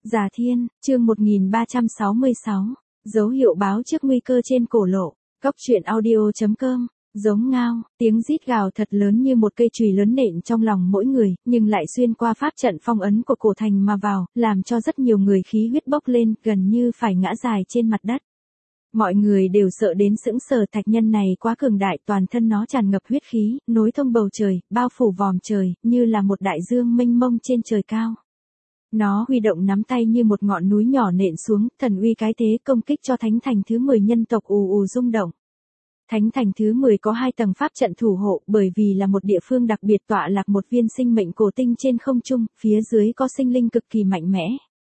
Già Thiên, chương 1366, dấu hiệu báo trước nguy cơ trên cổ lộ. Cóc truyện audio.com, giống ngao, tiếng rít gào thật lớn như một cây chùy lớn nện trong lòng mỗi người, nhưng lại xuyên qua pháp trận phong ấn của cổ thành mà vào, làm cho rất nhiều người khí huyết bốc lên, gần như phải ngã dài trên mặt đất. Mọi người đều sợ đến sững sờ, thạch nhân này quá cường đại, toàn thân nó tràn ngập huyết khí, nối thông bầu trời, bao phủ vòm trời, như là một đại dương mênh mông trên trời cao. Nó huy động nắm tay như một ngọn núi nhỏ nện xuống, thần uy cái thế công kích cho thánh thành thứ 10 nhân tộc ù ù rung động. Thánh thành thứ 10 có 2 tầng pháp trận thủ hộ, bởi vì là một địa phương đặc biệt tọa lạc một viên sinh mệnh cổ tinh trên không trung, phía dưới có sinh linh cực kỳ mạnh mẽ.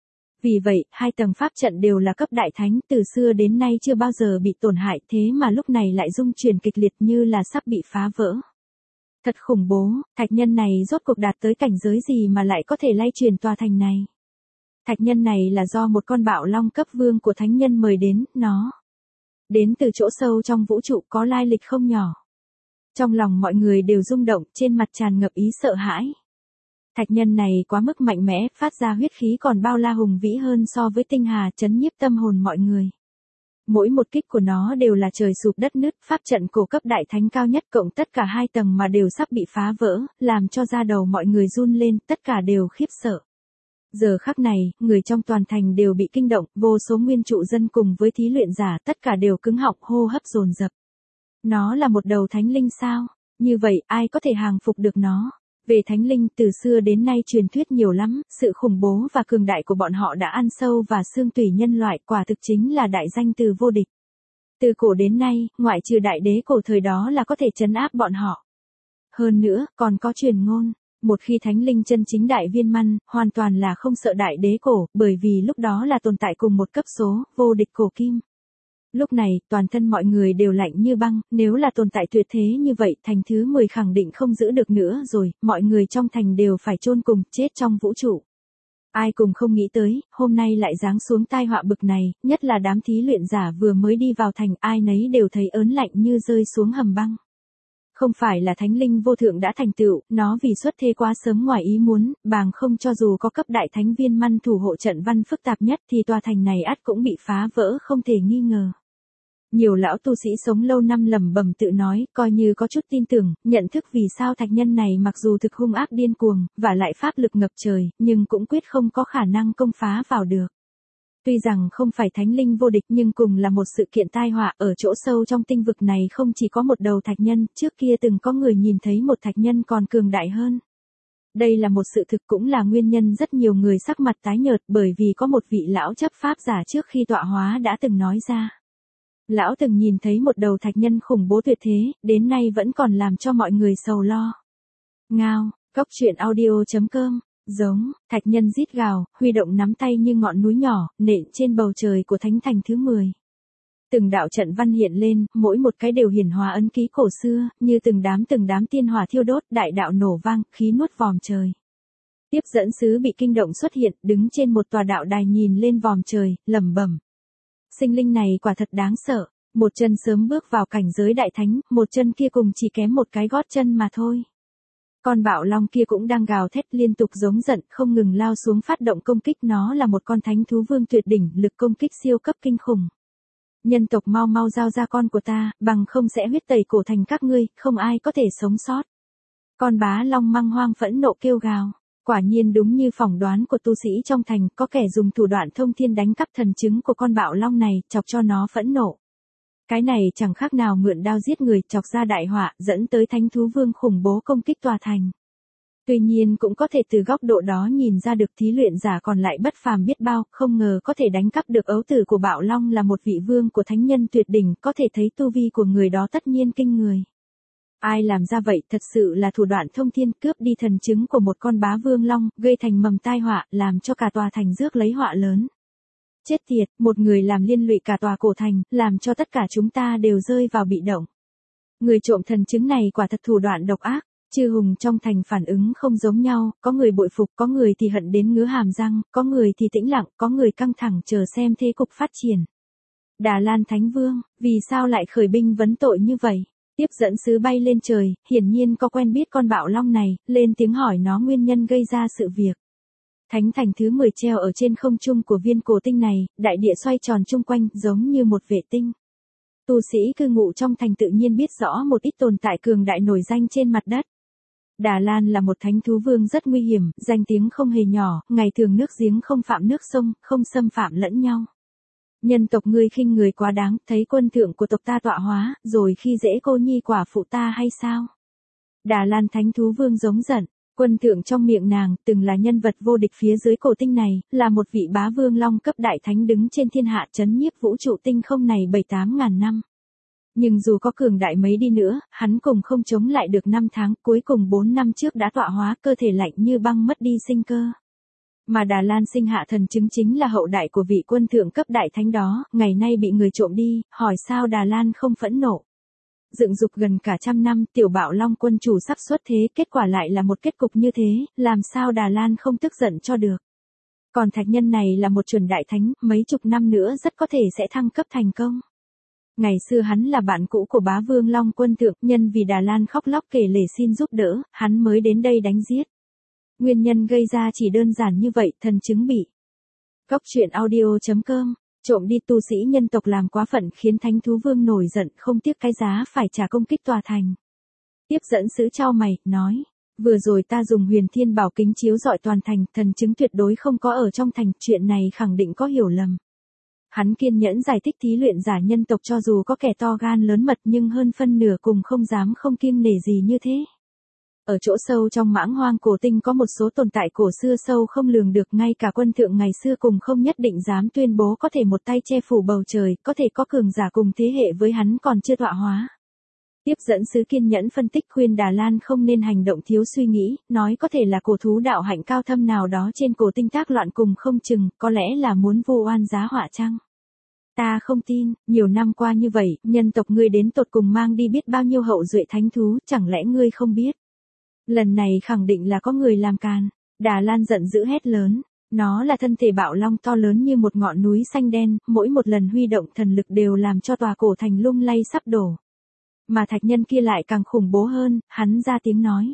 Vì vậy, 2 tầng pháp trận đều là cấp đại thánh, từ xưa đến nay chưa bao giờ bị tổn hại, thế mà lúc này lại rung chuyển kịch liệt như là sắp bị phá vỡ. Thật khủng bố, thạch nhân này rốt cuộc đạt tới cảnh giới gì mà lại có thể lay chuyển tòa thành này. Thạch nhân này là do một con bạo long cấp vương của thánh nhân mời đến, nó đến từ chỗ sâu trong vũ trụ, có lai lịch không nhỏ. Trong lòng mọi người đều rung động, trên mặt tràn ngập ý sợ hãi. Thạch nhân này quá mức mạnh mẽ, phát ra huyết khí còn bao la hùng vĩ hơn so với tinh hà, chấn nhiếp tâm hồn mọi người. Mỗi một kích của nó đều là trời sụp đất nứt, pháp trận cổ cấp đại thánh cao nhất cộng tất cả 2 tầng mà đều sắp bị phá vỡ, làm cho da đầu mọi người run lên, tất cả đều khiếp sợ. Giờ khắc này, người trong toàn thành đều bị kinh động, vô số nguyên trụ dân cùng với thí luyện giả tất cả đều cứng họng, hô hấp dồn dập. Nó là một đầu thánh linh sao? Như vậy, ai có thể hàng phục được nó? Về thánh linh, từ xưa đến nay truyền thuyết nhiều lắm, sự khủng bố và cường đại của bọn họ đã ăn sâu vào xương tủy nhân loại, quả thực chính là đại danh từ vô địch. Từ cổ đến nay, ngoại trừ đại đế cổ thời đó là có thể trấn áp bọn họ. Hơn nữa, còn có truyền ngôn, một khi thánh linh chân chính đại viên mãn, hoàn toàn là không sợ đại đế cổ, bởi vì lúc đó là tồn tại cùng một cấp số, vô địch cổ kim. Lúc này, toàn thân mọi người đều lạnh như băng, nếu là tồn tại tuyệt thế như vậy, thành thứ 10 khẳng định không giữ được nữa rồi, mọi người trong thành đều phải chôn cùng, chết trong vũ trụ. Ai cùng không nghĩ tới, hôm nay lại giáng xuống tai họa bực này, nhất là đám thí luyện giả vừa mới đi vào thành, ai nấy đều thấy ớn lạnh như rơi xuống hầm băng. Không phải là thánh linh vô thượng đã thành tựu, nó vì xuất thế quá sớm ngoài ý muốn, bằng không cho dù có cấp đại thánh viên mãn thủ hộ trận văn phức tạp nhất thì tòa thành này ắt cũng bị phá vỡ không thể nghi ngờ. Nhiều lão tu sĩ sống lâu năm lẩm bẩm tự nói, coi như có chút tin tưởng, nhận thức vì sao thạch nhân này mặc dù thực hung ác điên cuồng, và lại pháp lực ngập trời, nhưng cũng quyết không có khả năng công phá vào được. Tuy rằng không phải thánh linh vô địch nhưng cùng là một sự kiện tai họa, ở chỗ sâu trong tinh vực này không chỉ có một đầu thạch nhân, trước kia từng có người nhìn thấy một thạch nhân còn cường đại hơn. Đây là một sự thực cũng là nguyên nhân rất nhiều người sắc mặt tái nhợt, bởi vì có một vị lão chấp pháp giả trước khi tọa hóa đã từng nói ra. Lão từng nhìn thấy một đầu thạch nhân khủng bố tuyệt thế, đến nay vẫn còn làm cho mọi người sầu lo. Ngao, cóc truyện audio.com, giống, thạch nhân rít gào, huy động nắm tay như ngọn núi nhỏ, nện trên bầu trời của thánh thành thứ 10. Từng đạo trận văn hiện lên, mỗi một cái đều hiển hóa ấn ký cổ xưa, như từng đám tiên hỏa thiêu đốt, đại đạo nổ vang, khí nuốt vòm trời. Tiếp dẫn sứ bị kinh động xuất hiện, đứng trên một tòa đạo đài nhìn lên vòm trời, lẩm bẩm. Sinh linh này quả thật đáng sợ, một chân sớm bước vào cảnh giới đại thánh, một chân kia cùng chỉ kém một cái gót chân mà thôi. Con bạo long kia cũng đang gào thét liên tục giống giận, không ngừng lao xuống phát động công kích, nó là một con thánh thú vương tuyệt đỉnh, lực công kích siêu cấp kinh khủng. Nhân tộc mau mau giao ra con của ta, bằng không sẽ huyết tẩy cổ thành các ngươi, không ai có thể sống sót. Con bá long măng hoang phẫn nộ kêu gào. Quả nhiên đúng như phỏng đoán của tu sĩ trong thành, có kẻ dùng thủ đoạn thông thiên đánh cắp thần chứng của con bạo long này, chọc cho nó phẫn nộ. Cái này chẳng khác nào mượn đao giết người, chọc ra đại họa, dẫn tới thánh thú vương khủng bố công kích tòa thành. Tuy nhiên cũng có thể từ góc độ đó nhìn ra được thí luyện giả còn lại bất phàm biết bao, không ngờ có thể đánh cắp được ấu tử của bạo long là một vị vương của thánh nhân tuyệt đỉnh, có thể thấy tu vi của người đó tất nhiên kinh người. Ai làm ra vậy thật sự là thủ đoạn thông thiên, cướp đi thần chứng của một con bá vương long, gây thành mầm tai họa, làm cho cả tòa thành rước lấy họa lớn. Chết tiệt, một người làm liên lụy cả tòa cổ thành, làm cho tất cả chúng ta đều rơi vào bị động. Người trộm thần chứng này quả thật thủ đoạn độc ác, chư hùng trong thành phản ứng không giống nhau, có người bội phục, có người thì hận đến ngứa hàm răng, có người thì tĩnh lặng, có người căng thẳng chờ xem thế cục phát triển. Đà Lan Thánh Vương, vì sao lại khởi binh vấn tội như vậy? Tiếp dẫn sứ bay lên trời, hiển nhiên có quen biết con bạo long này, lên tiếng hỏi nó nguyên nhân gây ra sự việc. Thánh thành thứ 10 treo ở trên không trung của viên cổ tinh này, đại địa xoay tròn chung quanh giống như một vệ tinh. Tu sĩ cư ngụ trong thành tự nhiên biết rõ một ít tồn tại cường đại nổi danh trên mặt đất. Đà Lan là một thánh thú vương rất nguy hiểm, danh tiếng không hề nhỏ, ngày thường nước giếng không phạm nước sông, không xâm phạm lẫn nhau. Nhân tộc ngươi khinh người quá đáng, thấy quân thượng của tộc ta tọa hóa, rồi khi dễ cô nhi quả phụ ta hay sao? Đà Lan thánh thú vương giống giận, quân thượng trong miệng nàng, từng là nhân vật vô địch phía dưới cổ tinh này, là một vị bá vương long cấp đại thánh đứng trên thiên hạ chấn nhiếp vũ trụ tinh không này 7-8 ngàn năm. Nhưng dù có cường đại mấy đi nữa, hắn cùng không chống lại được 5 tháng, cuối cùng 4 năm trước đã tọa hóa, cơ thể lạnh như băng mất đi sinh cơ. Mà Đà Lan sinh hạ thần chứng chính là hậu đại của vị quân thượng cấp đại thánh đó, ngày nay bị người trộm đi, hỏi sao Đà Lan không phẫn nộ. Dựng dục gần cả trăm năm, tiểu bạo long quân chủ sắp xuất thế, kết quả lại là một kết cục như thế, làm sao Đà Lan không tức giận cho được. Còn thạch nhân này là một chuẩn đại thánh, mấy chục năm nữa rất có thể sẽ thăng cấp thành công. Ngày xưa hắn là bạn cũ của bá vương long quân thượng, nhân vì Đà Lan khóc lóc kể lể xin giúp đỡ, hắn mới đến đây đánh giết. Nguyên nhân gây ra chỉ đơn giản như vậy, thần chứng bị. Góc truyện audio.com, trộm đi tu sĩ nhân tộc làm quá phận khiến thánh thú vương nổi giận không tiếc cái giá phải trả công kích tòa thành. Tiếp dẫn sứ chau mày, nói, vừa rồi ta dùng huyền thiên bảo kính chiếu rọi toàn thành, thần chứng tuyệt đối không có ở trong thành, chuyện này khẳng định có hiểu lầm. Hắn kiên nhẫn giải thích thí luyện giả nhân tộc cho dù có kẻ to gan lớn mật nhưng hơn phân nửa cùng không dám không kiêng nể gì như thế. Ở chỗ sâu trong mãng hoang cổ tinh có một số tồn tại cổ xưa sâu không lường được, ngay cả quân thượng ngày xưa cùng không nhất định dám tuyên bố có thể một tay che phủ bầu trời, có thể có cường giả cùng thế hệ với hắn còn chưa tọa hóa. Tiếp dẫn sứ kiên nhẫn phân tích khuyên Đà Lan không nên hành động thiếu suy nghĩ, nói có thể là cổ thú đạo hạnh cao thâm nào đó trên cổ tinh tác loạn cùng không chừng, có lẽ là muốn vu oan giá họa chăng? Ta không tin, nhiều năm qua như vậy, nhân tộc ngươi đến tột cùng mang đi biết bao nhiêu hậu duệ thánh thú, chẳng lẽ ngươi không biết? Lần này khẳng định là có người làm càn. Đà Lan giận dữ hét lớn. Nó là thân thể bạo long to lớn như một ngọn núi xanh đen, mỗi một lần huy động thần lực đều làm cho tòa cổ thành lung lay sắp đổ. Mà thạch nhân kia lại càng khủng bố hơn, hắn ra tiếng nói.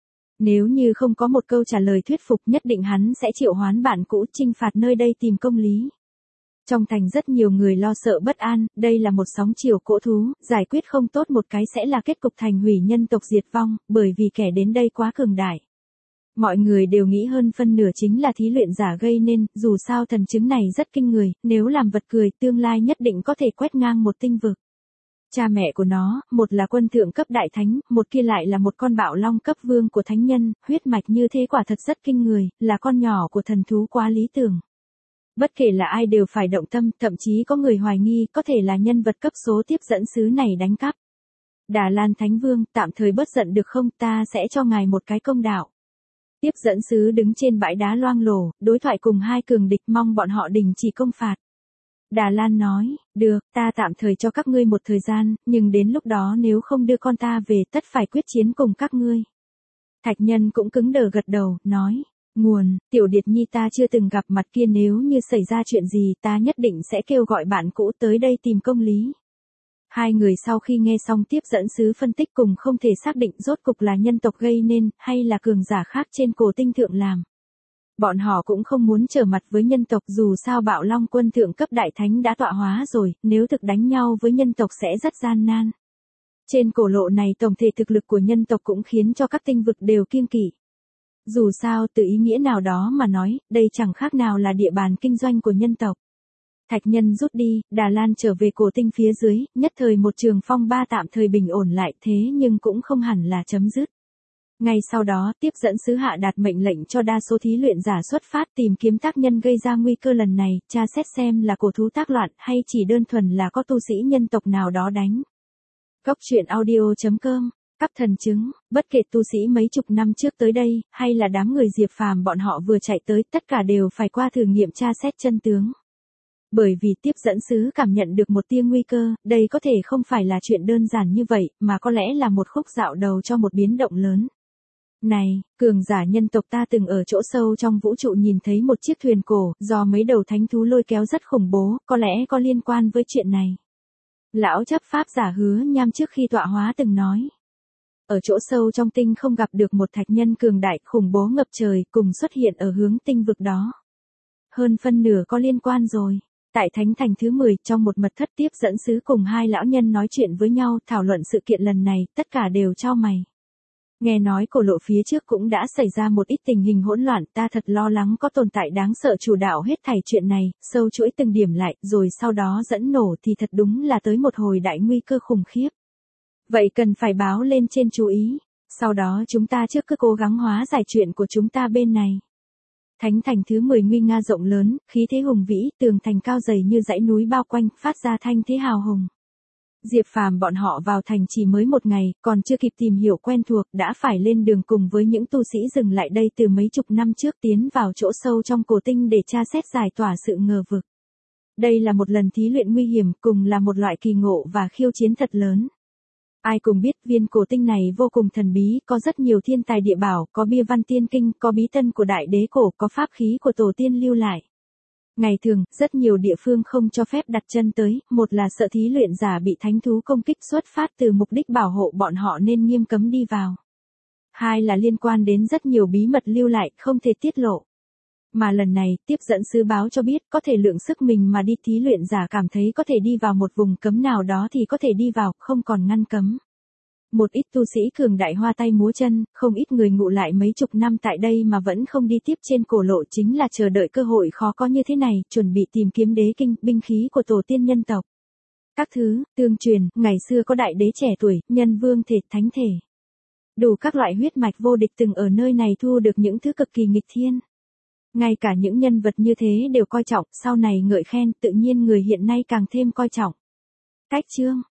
Nếu như không có một câu trả lời thuyết phục nhất định hắn sẽ triệu hoán bạn cũ chinh phạt nơi đây tìm công lý. Trong thành rất nhiều người lo sợ bất an, đây là một sóng chiều cỗ thú, giải quyết không tốt một cái sẽ là kết cục thành hủy nhân tộc diệt vong, bởi vì kẻ đến đây quá cường đại. Mọi người đều nghĩ hơn phân nửa chính là thí luyện giả gây nên, dù sao thần chứng này rất kinh người, nếu làm vật cười tương lai nhất định có thể quét ngang một tinh vực. Cha mẹ của nó, một là quân thượng cấp đại thánh, một kia lại là một con bạo long cấp vương của thánh nhân, huyết mạch như thế quả thật rất kinh người, là con nhỏ của thần thú quá lý tưởng. Bất kể là ai đều phải động tâm, thậm chí có người hoài nghi có thể là nhân vật cấp số tiếp dẫn sứ này đánh cắp. Đà Lan Thánh Vương, tạm thời bớt giận được không, ta sẽ cho ngài một cái công đạo. Tiếp dẫn sứ đứng trên bãi đá loang lổ, đối thoại cùng hai cường địch mong bọn họ đình chỉ công phạt. Đà Lan nói, được, ta tạm thời cho các ngươi một thời gian, nhưng đến lúc đó nếu không đưa con ta về tất phải quyết chiến cùng các ngươi. Thạch nhân cũng cứng đờ gật đầu, nói. Nguồn, tiểu điệt nhi ta chưa từng gặp mặt kia, nếu như xảy ra chuyện gì ta nhất định sẽ kêu gọi bạn cũ tới đây tìm công lý. Hai người sau khi nghe xong tiếp dẫn sứ phân tích cùng không thể xác định rốt cục là nhân tộc gây nên, hay là cường giả khác trên cổ tinh thượng làm. Bọn họ cũng không muốn trở mặt với nhân tộc, dù sao bạo long quân thượng cấp đại thánh đã tọa hóa rồi, nếu thực đánh nhau với nhân tộc sẽ rất gian nan. Trên cổ lộ này tổng thể thực lực của nhân tộc cũng khiến cho các tinh vực đều kiêng kỵ. Dù sao từ ý nghĩa nào đó mà nói, đây chẳng khác nào là địa bàn kinh doanh của nhân tộc. Thạch nhân rút đi, Đà Lan trở về cổ tinh phía dưới, nhất thời một trường phong ba tạm thời bình ổn lại, thế nhưng cũng không hẳn là chấm dứt. Ngay sau đó, tiếp dẫn sứ hạ đạt mệnh lệnh cho đa số thí luyện giả xuất phát tìm kiếm tác nhân gây ra nguy cơ lần này, tra xét xem là cổ thú tác loạn hay chỉ đơn thuần là có tu sĩ nhân tộc nào đó đánh. Góc truyện audio.com, cấp thần chứng, bất kể tu sĩ mấy chục năm trước tới đây, hay là đám người Diệp Phàm bọn họ vừa chạy tới, tất cả đều phải qua thử nghiệm tra xét chân tướng. Bởi vì tiếp dẫn sứ cảm nhận được một tia nguy cơ, đây có thể không phải là chuyện đơn giản như vậy, mà có lẽ là một khúc dạo đầu cho một biến động lớn. Này, cường giả nhân tộc ta từng ở chỗ sâu trong vũ trụ nhìn thấy một chiếc thuyền cổ, do mấy đầu thánh thú lôi kéo rất khủng bố, có lẽ có liên quan với chuyện này. Lão chấp pháp giả Hứa Nham trước khi tọa hóa từng nói. Ở chỗ sâu trong tinh không gặp được một thạch nhân cường đại khủng bố ngập trời cùng xuất hiện ở hướng tinh vực đó. Hơn phân nửa có liên quan rồi. Tại thánh thành thứ 10, trong một mật thất tiếp dẫn sứ cùng hai lão nhân nói chuyện với nhau thảo luận sự kiện lần này, tất cả đều chau mày. Nghe nói cổ lộ phía trước cũng đã xảy ra một ít tình hình hỗn loạn, ta thật lo lắng có tồn tại đáng sợ chủ đạo hết thảy chuyện này, sâu chuỗi từng điểm lại, rồi sau đó dẫn nổ thì thật đúng là tới một hồi đại nguy cơ khủng khiếp. Vậy cần phải báo lên trên chú ý, sau đó chúng ta trước cứ cố gắng hóa giải chuyện của chúng ta bên này. Thánh thành thứ 10 nguy nga rộng lớn, khí thế hùng vĩ, tường thành cao dày như dãy núi bao quanh, phát ra thanh thế hào hùng. Diệp Phàm bọn họ vào thành chỉ mới một ngày, còn chưa kịp tìm hiểu quen thuộc, đã phải lên đường cùng với những tu sĩ dừng lại đây từ mấy chục năm trước tiến vào chỗ sâu trong cổ tinh để tra xét giải tỏa sự ngờ vực. Đây là một lần thí luyện nguy hiểm, cùng là một loại kỳ ngộ và khiêu chiến thật lớn. Ai cùng biết viên cổ tinh này vô cùng thần bí, có rất nhiều thiên tài địa bảo, có bia văn tiên kinh, có bí tân của đại đế cổ, có pháp khí của tổ tiên lưu lại. Ngày thường, rất nhiều địa phương không cho phép đặt chân tới, một là sợ thí luyện giả bị thánh thú công kích xuất phát từ mục đích bảo hộ bọn họ nên nghiêm cấm đi vào. Hai là liên quan đến rất nhiều bí mật lưu lại, không thể tiết lộ. Mà lần này, tiếp dẫn sứ báo cho biết có thể lượng sức mình mà đi thí luyện giả cảm thấy có thể đi vào một vùng cấm nào đó thì có thể đi vào, không còn ngăn cấm. Một ít tu sĩ cường đại hoa tay múa chân, không ít người ngụ lại mấy chục năm tại đây mà vẫn không đi tiếp trên cổ lộ chính là chờ đợi cơ hội khó có như thế này, chuẩn bị tìm kiếm đế kinh, binh khí của tổ tiên nhân tộc. Các thứ, tương truyền, ngày xưa có đại đế trẻ tuổi, nhân vương thể, thánh thể. Đủ các loại huyết mạch vô địch từng ở nơi này thu được những thứ cực kỳ nghịch thiên. Ngay cả những nhân vật như thế đều coi trọng, sau này ngợi khen, tự nhiên người hiện nay càng thêm coi trọng. Cách chương